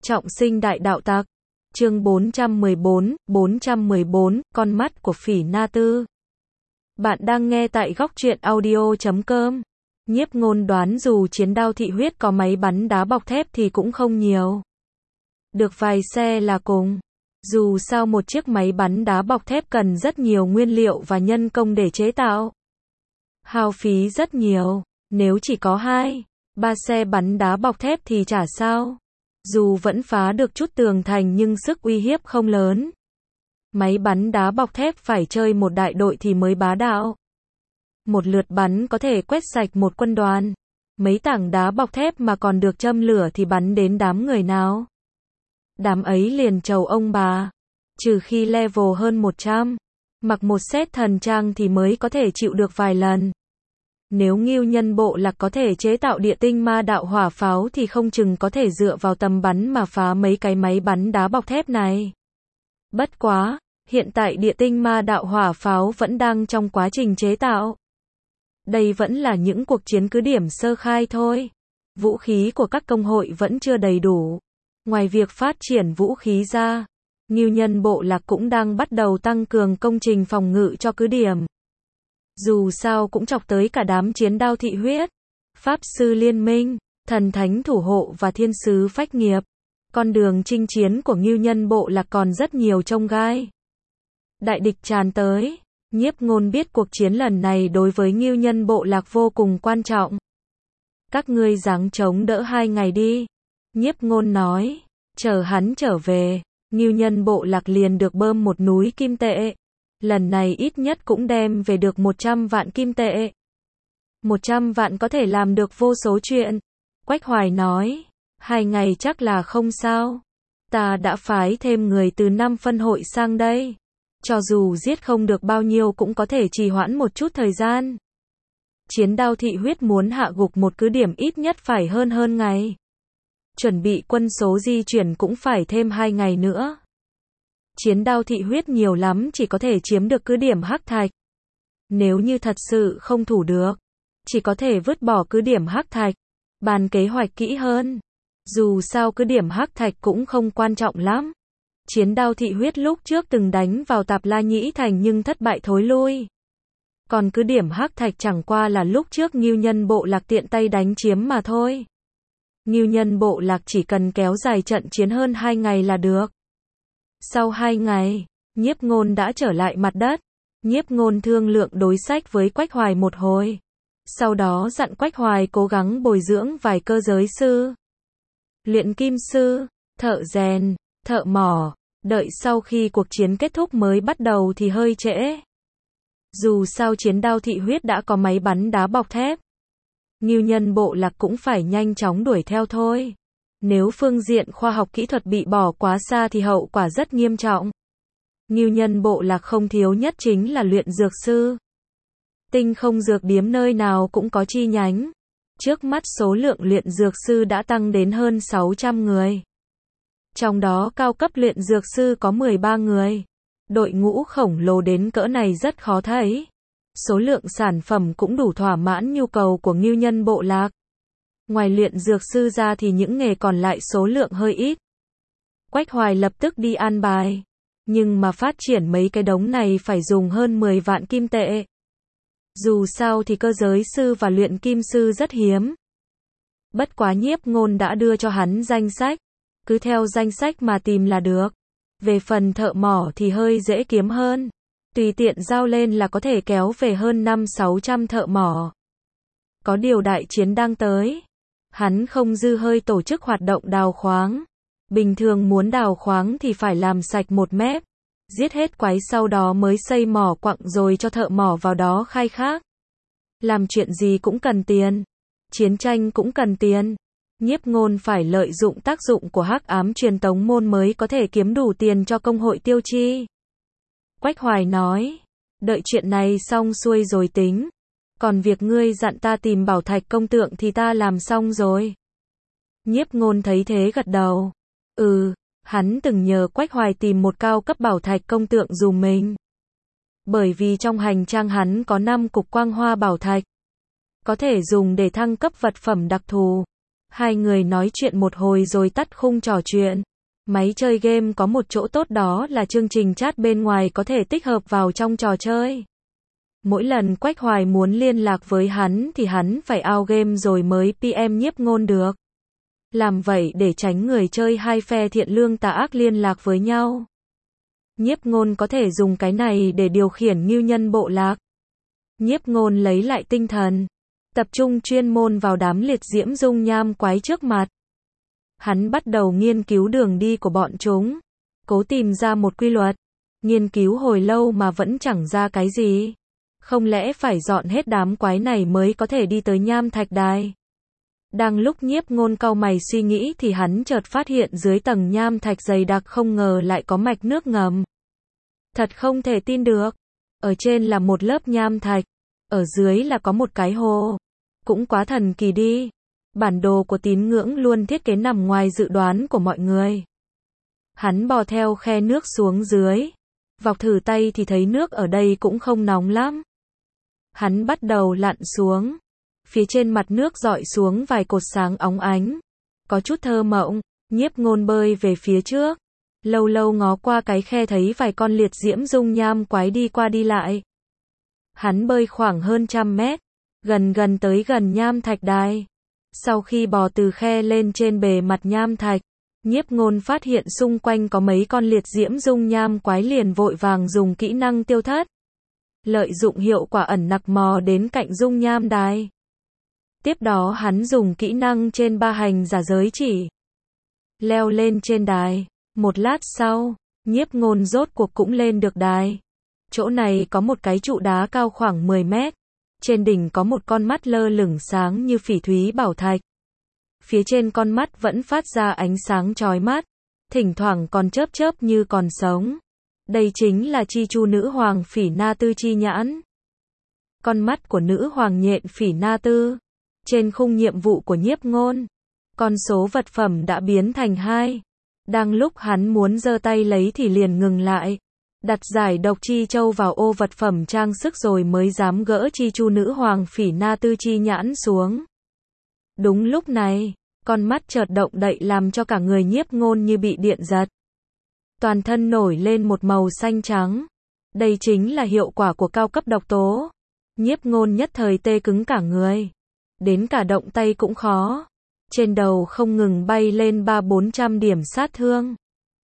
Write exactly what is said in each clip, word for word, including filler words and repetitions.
Trọng sinh đại đạo tặc. Chương bốn trăm mười bốn, bốn trăm mười bốn, con mắt của Phỉ Na Tư. Bạn đang nghe tại góc truyện audio chấm com. Nhiếp Ngôn đoán dù chiến đao thị huyết có máy bắn đá bọc thép thì cũng không nhiều. Được vài xe là cùng. Dù sao một chiếc máy bắn đá bọc thép cần rất nhiều nguyên liệu và nhân công để chế tạo. Hao phí rất nhiều. Nếu chỉ có hai, ba xe bắn đá bọc thép thì chả sao. Dù vẫn phá được chút tường thành nhưng sức uy hiếp không lớn. Máy bắn đá bọc thép phải chơi một đại đội thì mới bá đạo. Một lượt bắn có thể quét sạch một quân đoàn. Mấy tảng đá bọc thép mà còn được châm lửa thì bắn đến đám người nào? Đám ấy liền trầu ông bà. Trừ khi level hơn một trăm, mặc một set thần trang thì mới có thể chịu được vài lần. Nếu Ngưu Nhân Bộ Lạc có thể chế tạo địa tinh ma đạo hỏa pháo thì không chừng có thể dựa vào tầm bắn mà phá mấy cái máy bắn đá bọc thép này. Bất quá, hiện tại địa tinh ma đạo hỏa pháo vẫn đang trong quá trình chế tạo. Đây vẫn là những cuộc chiến cứ điểm sơ khai thôi. Vũ khí của các công hội vẫn chưa đầy đủ. Ngoài việc phát triển vũ khí ra, Ngưu Nhân Bộ Lạc cũng đang bắt đầu tăng cường công trình phòng ngự cho cứ điểm. Dù sao cũng chọc tới cả đám chiến đao thị huyết, Pháp sư liên minh, thần thánh thủ hộ và thiên sứ phách nghiệp. Con đường chinh chiến của Ngưu Nhân Bộ Lạc còn rất nhiều chông gai. Đại địch tràn tới, Nhiếp Ngôn biết cuộc chiến lần này đối với Ngưu Nhân Bộ Lạc vô cùng quan trọng. Các ngươi ráng chống đỡ hai ngày đi. Nhiếp Ngôn nói, chờ hắn trở về, Ngưu Nhân Bộ Lạc liền được bơm một núi kim tệ. Lần này ít nhất cũng đem về được một trăm vạn kim tệ. một trăm vạn có thể làm được vô số chuyện. Quách Hoài nói, hai ngày chắc là không sao. Ta đã phái thêm người từ năm phân hội sang đây. Cho dù giết không được bao nhiêu cũng có thể trì hoãn một chút thời gian. Chiến đao thị huyết muốn hạ gục một cứ điểm ít nhất phải hơn hơn ngày. Chuẩn bị quân số di chuyển cũng phải thêm hai ngày nữa. Chiến đao thị huyết nhiều lắm chỉ có thể chiếm được cứ điểm Hắc Thạch. Nếu như thật sự không thủ được, chỉ có thể vứt bỏ cứ điểm Hắc Thạch, bàn kế hoạch kỹ hơn. Dù sao cứ điểm Hắc Thạch cũng không quan trọng lắm. Chiến đao thị huyết lúc trước từng đánh vào Tạp La Nhĩ Thành nhưng thất bại thối lui. Còn cứ điểm Hắc Thạch chẳng qua là lúc trước Ngưu Nhân Bộ Lạc tiện tay đánh chiếm mà thôi. Ngưu Nhân Bộ Lạc chỉ cần kéo dài trận chiến hơn hai ngày là được. Sau hai ngày, Nhiếp Ngôn đã trở lại mặt đất. Nhiếp Ngôn thương lượng đối sách với Quách Hoài một hồi. Sau đó dặn Quách Hoài cố gắng bồi dưỡng vài cơ giới sư, luyện kim sư, thợ rèn, thợ mỏ. Đợi sau khi cuộc chiến kết thúc mới bắt đầu thì hơi trễ. Dù sao chiến đao thị huyết đã có máy bắn đá bọc thép. Ngưu Nhân Bộ Lạc cũng phải nhanh chóng đuổi theo thôi. Nếu phương diện khoa học kỹ thuật bị bỏ quá xa thì hậu quả rất nghiêm trọng. Ngưu Nhân Bộ Lạc không thiếu nhất chính là luyện dược sư. Tinh không dược điếm nơi nào cũng có chi nhánh. Trước mắt số lượng luyện dược sư đã tăng đến hơn sáu trăm người. Trong đó cao cấp luyện dược sư có mười ba người. Đội ngũ khổng lồ đến cỡ này rất khó thấy. Số lượng sản phẩm cũng đủ thỏa mãn nhu cầu của Ngưu Nhân Bộ Lạc. Ngoài luyện dược sư ra thì những nghề còn lại số lượng hơi ít. Quách Hoài lập tức đi an bài. Nhưng mà phát triển mấy cái đống này phải dùng hơn mười vạn kim tệ. Dù sao thì cơ giới sư và luyện kim sư rất hiếm. Bất quá Nhiếp Ngôn đã đưa cho hắn danh sách. Cứ theo danh sách mà tìm là được. Về phần thợ mỏ thì hơi dễ kiếm hơn. Tùy tiện giao lên là có thể kéo về hơn năm sáu trăm thợ mỏ. Có điều đại chiến đang tới. Hắn không dư hơi tổ chức hoạt động đào khoáng. Bình thường muốn đào khoáng thì phải làm sạch một mép. Giết hết quái sau đó mới xây mỏ quặng rồi cho thợ mỏ vào đó khai thác. Làm chuyện gì cũng cần tiền. Chiến tranh cũng cần tiền. Nhiếp Ngôn phải lợi dụng tác dụng của hắc ám truyền tống môn mới có thể kiếm đủ tiền cho công hội tiêu chi. Quách Hoài nói, đợi chuyện này xong xuôi rồi tính. Còn việc ngươi dặn ta tìm bảo thạch công tượng thì ta làm xong rồi. Nhiếp Ngôn thấy thế gật đầu. Ừ, hắn từng nhờ Quách Hoài tìm một cao cấp bảo thạch công tượng dùm mình. Bởi vì trong hành trang hắn có năm cục quang hoa bảo thạch. Có thể dùng để thăng cấp vật phẩm đặc thù. Hai người nói chuyện một hồi rồi tắt khung trò chuyện. Máy chơi game có một chỗ tốt đó là chương trình chat bên ngoài có thể tích hợp vào trong trò chơi. Mỗi lần Quách Hoài muốn liên lạc với hắn thì hắn phải out game rồi mới pê em Nhiếp Ngôn được. Làm vậy để tránh người chơi hai phe thiện lương tà ác liên lạc với nhau. Nhiếp Ngôn có thể dùng cái này để điều khiển ngưu nhân bộ lạc. Nhiếp Ngôn lấy lại tinh thần, tập trung chuyên môn vào đám liệt diễm dung nham quái trước mặt. Hắn bắt đầu nghiên cứu đường đi của bọn chúng, cố tìm ra một quy luật. Nghiên cứu hồi lâu mà vẫn chẳng ra cái gì. Không lẽ phải dọn hết đám quái này mới có thể đi tới nham thạch đài? Đang lúc Nhiếp Ngôn cau mày suy nghĩ thì hắn chợt phát hiện dưới tầng nham thạch dày đặc không ngờ lại có mạch nước ngầm. Thật không thể tin được. Ở trên là một lớp nham thạch, ở dưới là có một cái hồ. Cũng quá thần kỳ đi. Bản đồ của tín ngưỡng luôn thiết kế nằm ngoài dự đoán của mọi người. Hắn bò theo khe nước xuống dưới. Vọc thử tay thì thấy nước ở đây cũng không nóng lắm. Hắn bắt đầu lặn xuống. Phía trên mặt nước dọi xuống vài cột sáng óng ánh. Có chút thơ mộng. Nhiếp Ngôn bơi về phía trước. Lâu lâu ngó qua cái khe thấy vài con liệt diễm dung nham quái đi qua đi lại. Hắn bơi khoảng hơn trăm mét. Gần gần tới gần nham thạch đài. Sau khi bò từ khe lên trên bề mặt nham thạch, Nhiếp Ngôn phát hiện xung quanh có mấy con liệt diễm dung nham quái liền vội vàng dùng kỹ năng tiêu thất. Lợi dụng hiệu quả ẩn nặc mò đến cạnh dung nham đài. Tiếp đó hắn dùng kỹ năng trên ba hành giả giới chỉ. Leo lên trên đài. Một lát sau, Nhiếp Ngôn rốt cuộc cũng lên được đài. Chỗ này có một cái trụ đá cao khoảng mười mét. Trên đỉnh có một con mắt lơ lửng sáng như phỉ thúy bảo thạch. Phía trên con mắt vẫn phát ra ánh sáng chói mắt, thỉnh thoảng còn chớp chớp như còn sống. Đây chính là chi chu nữ hoàng Phỉ Na Tư chi nhãn. Con mắt của nữ hoàng nhện Phỉ Na Tư. Trên khung nhiệm vụ của Nhiếp Ngôn, con số vật phẩm đã biến thành hai. Đang lúc hắn muốn giơ tay lấy thì liền ngừng lại. Đặt giải độc chi châu vào ô vật phẩm trang sức rồi mới dám gỡ chi chu nữ hoàng Phỉ Na Tư chi nhãn xuống. Đúng lúc này, con mắt chợt động đậy làm cho cả người Nhiếp Ngôn như bị điện giật. Toàn thân nổi lên một màu xanh trắng. Đây chính là hiệu quả của cao cấp độc tố. Nhiếp Ngôn nhất thời tê cứng cả người. Đến cả động tay cũng khó. Trên đầu không ngừng bay lên ba bốn trăm điểm sát thương.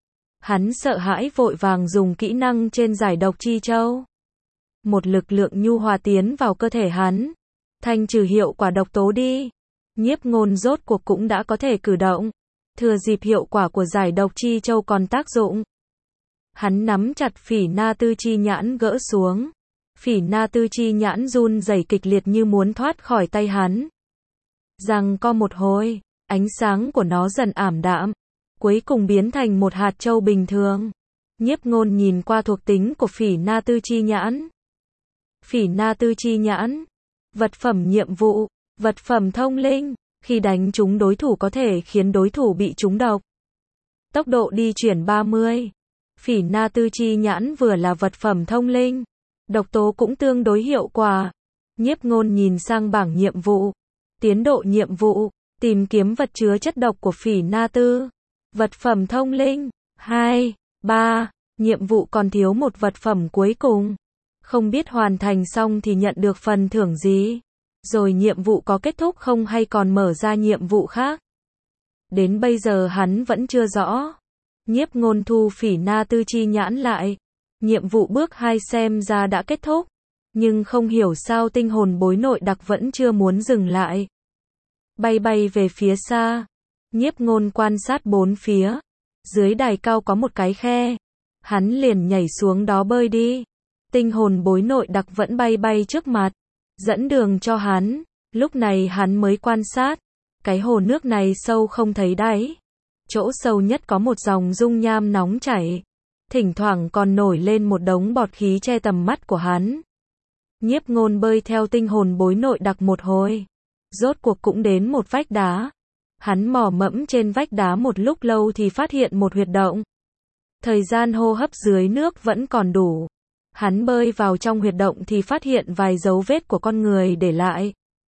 Hắn sợ hãi vội vàng dùng kỹ năng trên giải độc chi châu. Một lực lượng nhu hòa tiến vào cơ thể hắn. Thanh trừ hiệu quả độc tố đi. Nhiếp Ngôn rốt cuộc cũng đã có thể cử động. Thừa dịp hiệu quả của giải độc chi châu còn tác dụng. Hắn nắm chặt Phỉ Na Tư chi nhãn gỡ xuống. Phỉ Na Tư chi nhãn run rẩy kịch liệt như muốn thoát khỏi tay hắn. Giằng co một hồi, ánh sáng của nó dần ảm đạm. Cuối cùng biến thành một hạt châu bình thường. Nhiếp Ngôn nhìn qua thuộc tính của Phỉ Na Tư chi nhãn. Phỉ Na Tư chi nhãn. Vật phẩm nhiệm vụ. Vật phẩm thông linh. Khi đánh trúng đối thủ có thể khiến đối thủ bị trúng độc. Tốc độ đi chuyển ba mươi. Phỉ Na Tư chi nhãn vừa là vật phẩm thông linh. Độc tố cũng tương đối hiệu quả. Nhiếp Ngôn nhìn sang bảng nhiệm vụ. Tiến độ nhiệm vụ. Tìm kiếm vật chứa chất độc của Phỉ Na Tư. Vật phẩm thông linh. hai, ba. Nhiệm vụ còn thiếu một vật phẩm cuối cùng. Không biết hoàn thành xong thì nhận được phần thưởng gì. Rồi nhiệm vụ có kết thúc không hay còn mở ra nhiệm vụ khác. Đến bây giờ hắn vẫn chưa rõ. Nhiếp Ngôn thu Phỉ Na Tư chi nhãn lại. Nhiệm vụ bước hai xem ra đã kết thúc. Nhưng không hiểu sao tinh hồn bối nội đặc vẫn chưa muốn dừng lại. Bay bay về phía xa. Nhiếp Ngôn quan sát bốn phía. Dưới đài cao có một cái khe. Hắn liền nhảy xuống đó bơi đi. Tinh hồn bối nội đặc vẫn bay bay trước mặt. Dẫn đường cho hắn. Lúc này hắn mới quan sát. Cái hồ nước này sâu không thấy đáy. Chỗ sâu nhất có một dòng dung nham nóng chảy. Thỉnh thoảng còn nổi lên một đống bọt khí che tầm mắt của hắn. Nhiếp Ngôn bơi theo tinh hồn bối nội đặc một hồi. Rốt cuộc cũng đến một vách đá. Hắn mò mẫm trên vách đá một lúc lâu thì phát hiện một huyệt động. Thời gian hô hấp dưới nước vẫn còn đủ. Hắn bơi vào trong huyệt động thì phát hiện vài dấu vết của con người để lại.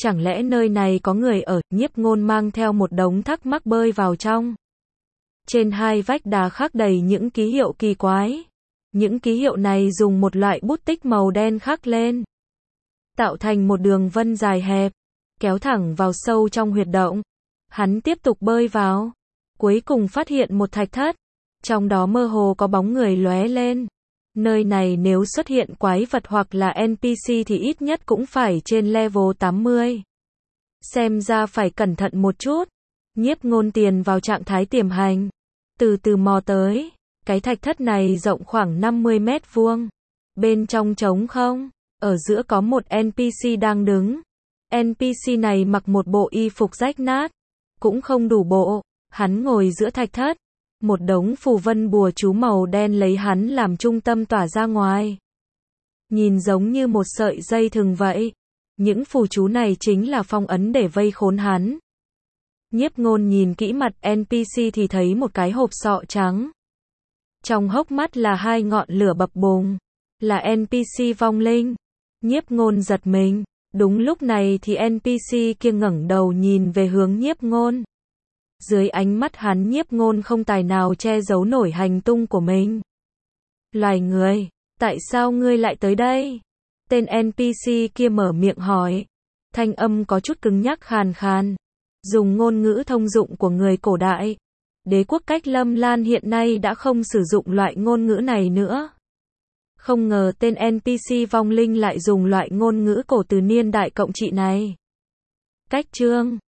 Chẳng lẽ nơi này có người ở, Nhiếp Ngôn mang theo một đống thắc mắc bơi vào trong. Trên hai vách đá khắc đầy những ký hiệu kỳ quái. Những ký hiệu này dùng một loại bút tích màu đen khắc lên, tạo thành một đường vân dài hẹp, kéo thẳng vào sâu trong huyệt động. Hắn tiếp tục bơi vào, cuối cùng phát hiện một thạch thất, trong đó mơ hồ có bóng người lóe lên. Nơi này nếu xuất hiện quái vật hoặc là en pê xê thì ít nhất cũng phải trên level tám mươi. Xem ra phải cẩn thận một chút. Nhiếp Ngôn tiền vào trạng thái tiềm hành, từ từ mò tới. Cái thạch thất này rộng khoảng năm mươi mét vuông. Bên trong trống không, ở giữa có một en pê xê đang đứng. en pê xê này mặc một bộ y phục rách nát, cũng không đủ bộ. Hắn ngồi giữa thạch thất, một đống phù vân bùa chú màu đen lấy hắn làm trung tâm tỏa ra ngoài. Nhìn giống như một sợi dây thừng vậy. Những phù chú này chính là phong ấn để vây khốn hắn. Nhiếp Ngôn nhìn kỹ mặt en pê xê thì thấy một cái hộp sọ trắng. Trong hốc mắt là hai ngọn lửa bập bùng. Là en pê xê vong linh. Nhiếp Ngôn giật mình. Đúng lúc này thì en pê xê kia ngẩng đầu nhìn về hướng Nhiếp Ngôn. Dưới ánh mắt hắn, Nhiếp Ngôn không tài nào che giấu nổi hành tung của mình. Loài người, tại sao ngươi lại tới đây? Tên en pê xê kia mở miệng hỏi. Thanh âm có chút cứng nhắc khàn khàn. Dùng ngôn ngữ thông dụng của người cổ đại. Đế quốc Cách Lâm Lan hiện nay đã không sử dụng loại ngôn ngữ này nữa. Không ngờ tên en pê xê vong linh lại dùng loại ngôn ngữ cổ từ niên đại cộng trị này. Cách chương